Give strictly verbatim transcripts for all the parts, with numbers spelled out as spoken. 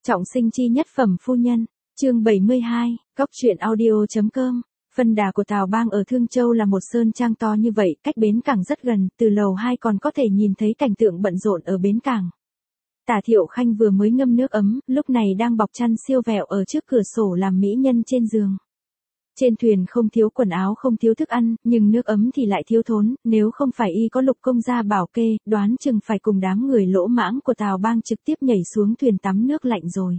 Trọng sinh chi nhất phẩm phu nhân, chương bảy mươi hai, Cóc truyện audio.com. Phân đà của Tào Bang ở Thương Châu là một sơn trang to như vậy, cách bến cảng rất gần, từ lầu hai còn có thể nhìn thấy cảnh tượng bận rộn ở bến cảng. Tả Thiệu Khanh vừa mới ngâm nước ấm, lúc này đang bọc chăn siêu vẹo ở trước cửa sổ làm mỹ nhân trên giường. Trên thuyền không thiếu quần áo không thiếu thức ăn, nhưng nước ấm thì lại thiếu thốn, nếu không phải y có Lục công gia bảo kê, đoán chừng phải cùng đám người lỗ mãng của Tào Bang trực tiếp nhảy xuống thuyền tắm nước lạnh rồi.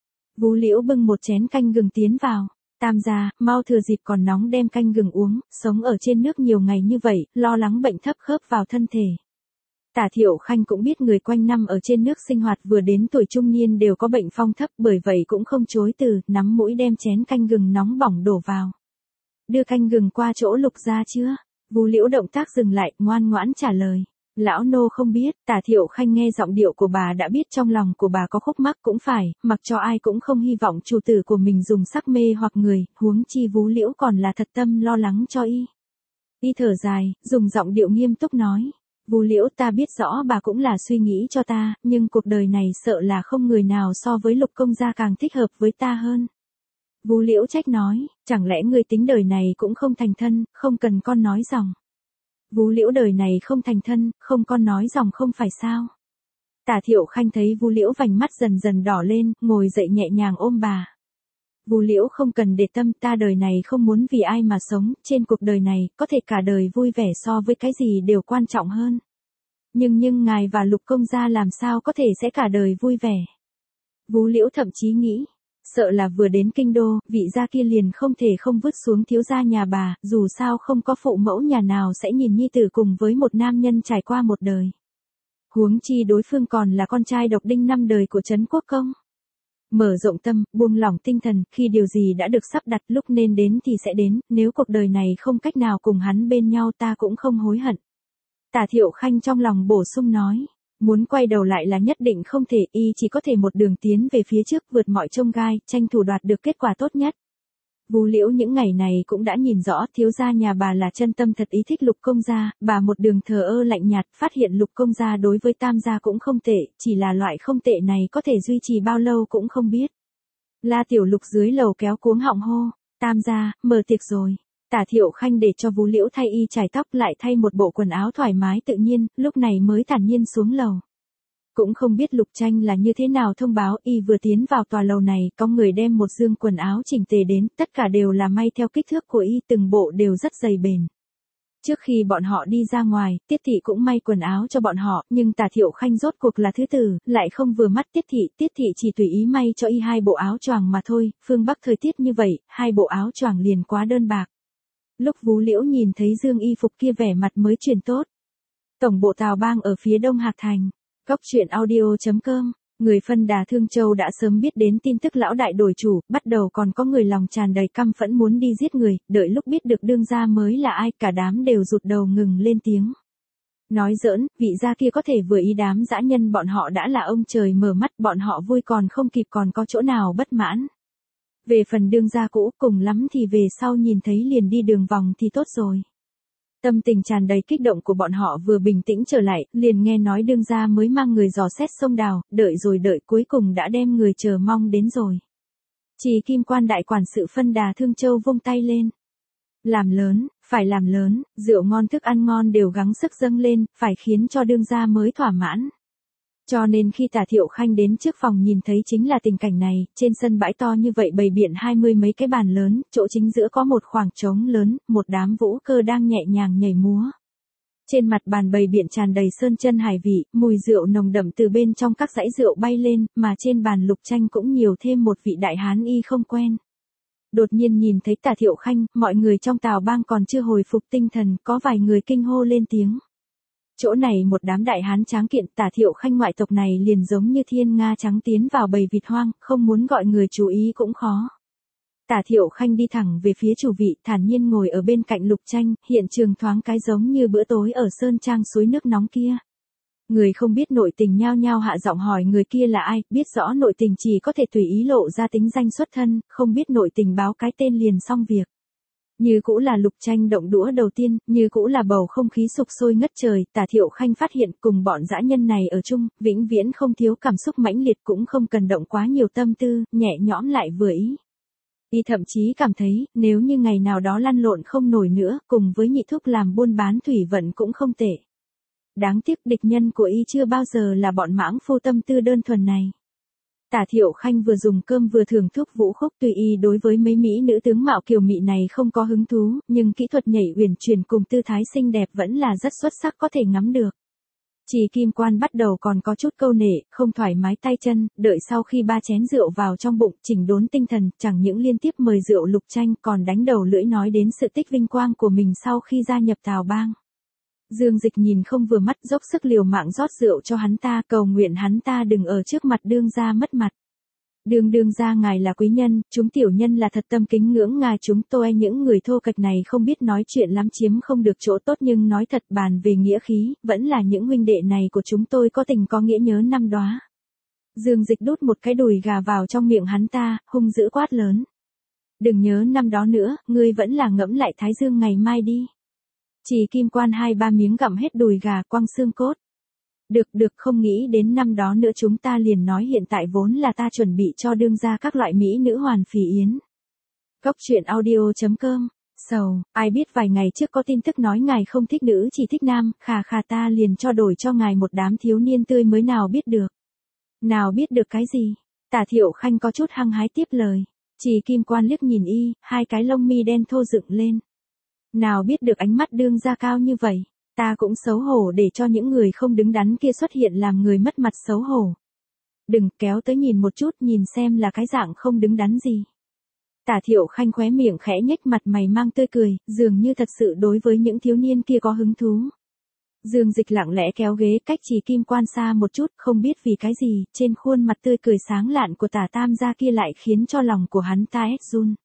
Vú Liễu bưng một chén canh gừng tiến vào. Tam gia, mau thừa dịp còn nóng đem canh gừng uống, sống ở trên nước nhiều ngày như vậy, lo lắng bệnh thấp khớp vào thân thể. Tả Thiệu Khanh cũng biết người quanh năm ở trên nước sinh hoạt vừa đến tuổi trung niên đều có bệnh phong thấp, bởi vậy cũng không chối từ, nắm mũi đem chén canh gừng nóng bỏng đổ vào. Đưa canh gừng qua chỗ Lục gia chưa? Vú Liễu động tác dừng lại, ngoan ngoãn trả lời. Lão nô không biết. Tả Thiệu Khanh nghe giọng điệu của bà đã biết trong lòng của bà có khúc mắc cũng phải, mặc cho ai cũng không hy vọng chủ tử của mình dùng sắc mê hoặc người, huống chi Vú Liễu còn là thật tâm lo lắng cho y. Y thở dài, dùng giọng điệu nghiêm túc nói. Vú Liễu, ta biết rõ bà cũng là suy nghĩ cho ta, nhưng cuộc đời này sợ là không người nào so với Lục công gia càng thích hợp với ta hơn. Vú Liễu trách nói, chẳng lẽ ngươi tính đời này cũng không thành thân, không cần con nói dòng. Vú Liễu đời này không thành thân, không con nói dòng không phải sao. Tả Thiệu Khanh thấy Vú Liễu vành mắt dần dần đỏ lên, ngồi dậy nhẹ nhàng ôm bà. Vú Liễu không cần để tâm, ta đời này không muốn vì ai mà sống, trên cuộc đời này, có thể cả đời vui vẻ so với cái gì đều quan trọng hơn. Nhưng nhưng ngài và Lục công gia làm sao có thể sẽ cả đời vui vẻ. Vú Liễu thậm chí nghĩ, sợ là vừa đến kinh đô, vị gia kia liền không thể không vứt xuống thiếu gia nhà bà, dù sao không có phụ mẫu nhà nào sẽ nhìn nhi tử cùng với một nam nhân trải qua một đời. Huống chi đối phương còn là con trai độc đinh năm đời của Trấn Quốc Công. Mở rộng tâm, buông lỏng tinh thần, khi điều gì đã được sắp đặt lúc nên đến thì sẽ đến, nếu cuộc đời này không cách nào cùng hắn bên nhau ta cũng không hối hận. Tả Thiệu Khanh trong lòng bổ sung nói. Muốn quay đầu lại là nhất định không thể, y chỉ có thể một đường tiến về phía trước vượt mọi chông gai, tranh thủ đoạt được kết quả tốt nhất. Vú Liễu những ngày này cũng đã nhìn rõ thiếu gia nhà bà là chân tâm thật ý thích Lục công gia, bà một đường thờ ơ lạnh nhạt, phát hiện Lục công gia đối với Tam gia cũng không tệ, chỉ là loại không tệ này có thể duy trì bao lâu cũng không biết. La Tiểu Lục dưới lầu kéo cuống họng hô, Tam gia, mở tiệc rồi. Tả Thiệu Khanh để cho Vú Liễu thay y chải tóc lại thay một bộ quần áo thoải mái tự nhiên, lúc này mới thản nhiên xuống lầu. Cũng không biết Lục Tranh là như thế nào thông báo y vừa tiến vào tòa lầu này, có người đem một dương quần áo chỉnh tề đến, tất cả đều là may theo kích thước của y, từng bộ đều rất dày bền. Trước khi bọn họ đi ra ngoài, Tiết Thị cũng may quần áo cho bọn họ, nhưng Tả Thiệu Khanh rốt cuộc là thứ tử, lại không vừa mắt Tiết Thị, Tiết Thị chỉ tùy ý may cho y hai bộ áo choàng mà thôi, phương Bắc thời tiết như vậy, hai bộ áo choàng liền quá đơn bạc. Lúc Vú Liễu nhìn thấy dương y phục kia vẻ mặt mới chuyển tốt. Tổng bộ Tào Bang ở phía đông Hạc Thành. Cóc truyện audio.com. Người phân đà Thương Châu đã sớm biết đến tin tức lão đại đổi chủ, bắt đầu còn có người lòng tràn đầy căm phẫn muốn đi giết người, đợi lúc biết được đương gia mới là ai, cả đám đều rụt đầu ngừng lên tiếng. Nói giỡn, vị gia kia có thể vừa ý đám dã nhân bọn họ đã là ông trời mở mắt, bọn họ vui còn không kịp còn có chỗ nào bất mãn. Về phần đương gia cũ, cùng lắm thì về sau nhìn thấy liền đi đường vòng thì tốt rồi. Tâm tình tràn đầy kích động của bọn họ vừa bình tĩnh trở lại, liền nghe nói đương gia mới mang người dò xét sông Đào, đợi rồi đợi cuối cùng đã đem người chờ mong đến rồi. Chỉ Kim Quan đại quản sự phân đà Thương Châu vung tay lên. Làm lớn, phải làm lớn, rượu ngon thức ăn ngon đều gắng sức dâng lên, phải khiến cho đương gia mới thỏa mãn. Cho nên khi Tả Thiệu Khanh đến trước phòng nhìn thấy chính là tình cảnh này, trên sân bãi to như vậy bày biện hai mươi mấy cái bàn lớn, chỗ chính giữa có một khoảng trống lớn, một đám vũ cơ đang nhẹ nhàng nhảy múa. Trên mặt bàn bày biện tràn đầy sơn chân hải vị, mùi rượu nồng đậm từ bên trong các dãy rượu bay lên, mà trên bàn Lục Tranh cũng nhiều thêm một vị đại hán y không quen. Đột nhiên nhìn thấy Tả Thiệu Khanh, mọi người trong Tào Bang còn chưa hồi phục tinh thần, có vài người kinh hô lên tiếng. Chỗ này một đám đại hán tráng kiện, Tả Thiệu Khanh ngoại tộc này liền giống như thiên nga trắng tiến vào bầy vịt hoang, không muốn gọi người chú ý cũng khó. Tả Thiệu Khanh đi thẳng về phía chủ vị, thản nhiên ngồi ở bên cạnh Lục Tranh, hiện trường thoáng cái giống như bữa tối ở sơn trang suối nước nóng kia. Người không biết nội tình nhao nhao hạ giọng hỏi người kia là ai, biết rõ nội tình chỉ có thể tùy ý lộ ra tính danh xuất thân, không biết nội tình báo cái tên liền xong việc. Như cũ là Lục Tranh động đũa đầu tiên, như cũ là bầu không khí sục sôi ngất trời, Tả Thiệu Khanh phát hiện cùng bọn dã nhân này ở chung, vĩnh viễn không thiếu cảm xúc mãnh liệt cũng không cần động quá nhiều tâm tư, nhẹ nhõm lại vừa ý. Y thậm chí cảm thấy, nếu như ngày nào đó lăn lộn không nổi nữa, cùng với nhị thúc làm buôn bán thủy vận cũng không tệ. Đáng tiếc địch nhân của y chưa bao giờ là bọn mãng phu tâm tư đơn thuần này. Tả Thiệu Khanh vừa dùng cơm vừa thưởng thức vũ khúc, tuy y đối với mấy mỹ nữ tướng mạo kiều mị này không có hứng thú, nhưng kỹ thuật nhảy uyển chuyển cùng tư thái xinh đẹp vẫn là rất xuất sắc có thể ngắm được. Chỉ Kim Quan bắt đầu còn có chút câu nệ, không thoải mái tay chân, đợi sau khi ba chén rượu vào trong bụng, chỉnh đốn tinh thần, chẳng những liên tiếp mời rượu Lục Tranh còn đánh đầu lưỡi nói đến sự tích vinh quang của mình sau khi gia nhập Tào Bang. Dương Dịch nhìn không vừa mắt, dốc sức liều mạng rót rượu cho hắn ta, cầu nguyện hắn ta đừng ở trước mặt đương gia mất mặt. Đương đương gia ngài là quý nhân, chúng tiểu nhân là thật tâm kính ngưỡng ngài, chúng tôi những người thô kệch này không biết nói chuyện lắm, chiếm không được chỗ tốt, nhưng nói thật bàn về nghĩa khí, vẫn là những huynh đệ này của chúng tôi có tình có nghĩa nhớ năm đó. Dương Dịch đút một cái đùi gà vào trong miệng hắn ta, hung dữ quát lớn. Đừng nhớ năm đó nữa, ngươi vẫn là ngẫm lại Thái Dương ngày mai đi. Chỉ Kim Quan hai ba miếng gặm hết đùi gà quăng xương cốt. Được được, không nghĩ đến năm đó nữa, chúng ta liền nói hiện tại vốn là ta chuẩn bị cho đương gia các loại mỹ nữ hoàn phỉ yến. Cốc truyện audio chấm com. Sầu, ai biết vài ngày trước có tin tức nói ngài không thích nữ chỉ thích nam, khà khà ta liền cho đổi cho ngài một đám thiếu niên tươi mới, nào biết được. Nào biết được cái gì? Tả Thiệu Khanh có chút hăng hái tiếp lời. Chỉ Kim Quan liếc nhìn y, hai cái lông mi đen thô dựng lên. Nào biết được ánh mắt đương gia cao như vậy, ta cũng xấu hổ để cho những người không đứng đắn kia xuất hiện làm người mất mặt xấu hổ. Đừng kéo tới nhìn một chút, nhìn xem là cái dạng không đứng đắn gì. Tả Thiệu Khanh khóe miệng khẽ nhếch, mặt mày mang tươi cười, dường như thật sự đối với những thiếu niên kia có hứng thú. Dương Dịch lặng lẽ kéo ghế cách Chỉ Kim Quan xa một chút, không biết vì cái gì, trên khuôn mặt tươi cười sáng lạn của Tả Tam gia kia lại khiến cho lòng của hắn ta ét run.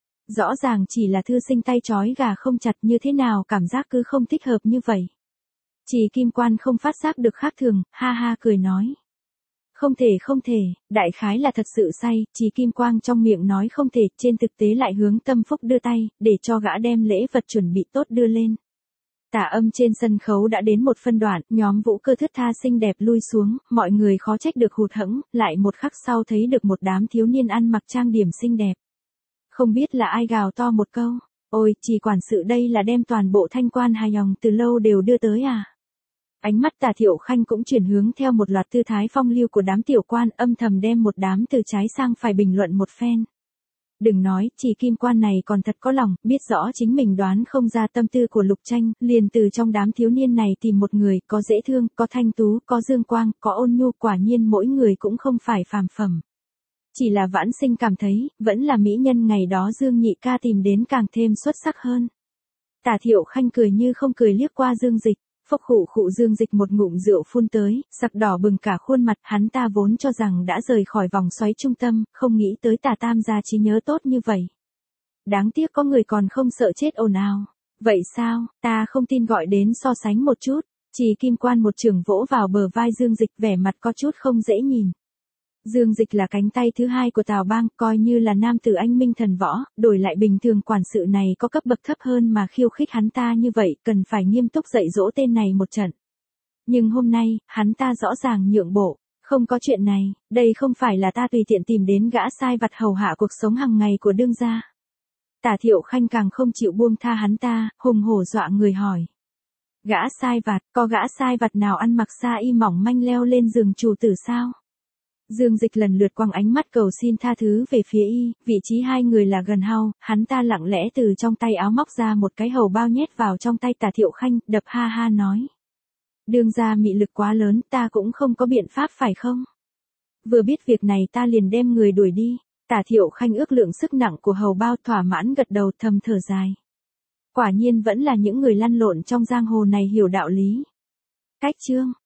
Rõ ràng chỉ là thư sinh tay trói gà không chặt, như thế nào cảm giác cứ không thích hợp như vậy. Chỉ Kim Quan không phát giác được khác thường, ha ha cười nói. Không thể không thể, đại khái là thật sự say, Chỉ Kim Quang trong miệng nói không thể, trên thực tế lại hướng Tâm Phúc đưa tay, để cho gã đem lễ vật chuẩn bị tốt đưa lên. Tả Âm trên sân khấu đã đến một phân đoạn, nhóm Vũ Cơ thướt tha xinh đẹp lui xuống, mọi người khó trách được hụt hẫng, lại một khắc sau thấy được một đám thiếu niên ăn mặc trang điểm xinh đẹp. Không biết là ai gào to một câu, ôi, Chỉ quản sự đây là đem toàn bộ Thanh Quan Hài Nhòng từ lâu đều đưa tới à. Ánh mắt Tả Thiệu Khanh cũng chuyển hướng theo một loạt tư thái phong lưu của đám tiểu quan, âm thầm đem một đám từ trái sang phải bình luận một phen. Đừng nói, Chỉ Kim Quan này còn thật có lòng, biết rõ chính mình đoán không ra tâm tư của Lục Tranh, liền từ trong đám thiếu niên này tìm một người, có dễ thương, có thanh tú, có dương quang, có ôn nhu, quả nhiên mỗi người cũng không phải phàm phẩm. Chỉ là Vãn Sinh cảm thấy, vẫn là mỹ nhân ngày đó Dương Nhị ca tìm đến càng thêm xuất sắc hơn. Tả Thiệu Khanh cười như không cười liếc qua Dương Dịch. Phốc khụ khụ, Dương Dịch một ngụm rượu phun tới, sặc đỏ bừng cả khuôn mặt, hắn ta vốn cho rằng đã rời khỏi vòng xoáy trung tâm, không nghĩ tới Tả Tam gia trí nhớ tốt như vậy. Đáng tiếc có người còn không sợ chết ồn ào. Vậy sao, ta không tin, gọi đến so sánh một chút. Chỉ Kim Quan một chưởng vỗ vào bờ vai Dương Dịch, vẻ mặt có chút không dễ nhìn. Dương Dịch là cánh tay thứ hai của Tào Bang, coi như là nam tử anh minh thần võ, đổi lại bình thường quản sự này có cấp bậc thấp hơn mà khiêu khích hắn ta như vậy, cần phải nghiêm túc dạy dỗ tên này một trận. Nhưng hôm nay, hắn ta rõ ràng nhượng bộ, không có chuyện này, đây không phải là ta tùy tiện tìm đến gã sai vặt hầu hạ cuộc sống hàng ngày của đương gia. Tả Thiệu Khanh càng không chịu buông tha hắn ta, hùng hổ dọa người hỏi. Gã sai vặt, có gã sai vặt nào ăn mặc sa y mỏng manh leo lên giường chủ tử sao? Dương Dịch lần lượt quăng ánh mắt cầu xin tha thứ về phía y, vị trí hai người là gần hao, hắn ta lặng lẽ từ trong tay áo móc ra một cái hầu bao nhét vào trong tay Tả Thiệu Khanh, đập ha ha nói. Đương gia mị lực quá lớn, ta cũng không có biện pháp phải không? Vừa biết việc này ta liền đem người đuổi đi. Tả Thiệu Khanh ước lượng sức nặng của hầu bao, thỏa mãn gật đầu, thầm thở dài. Quả nhiên vẫn là những người lăn lộn trong giang hồ này hiểu đạo lý. Cách chương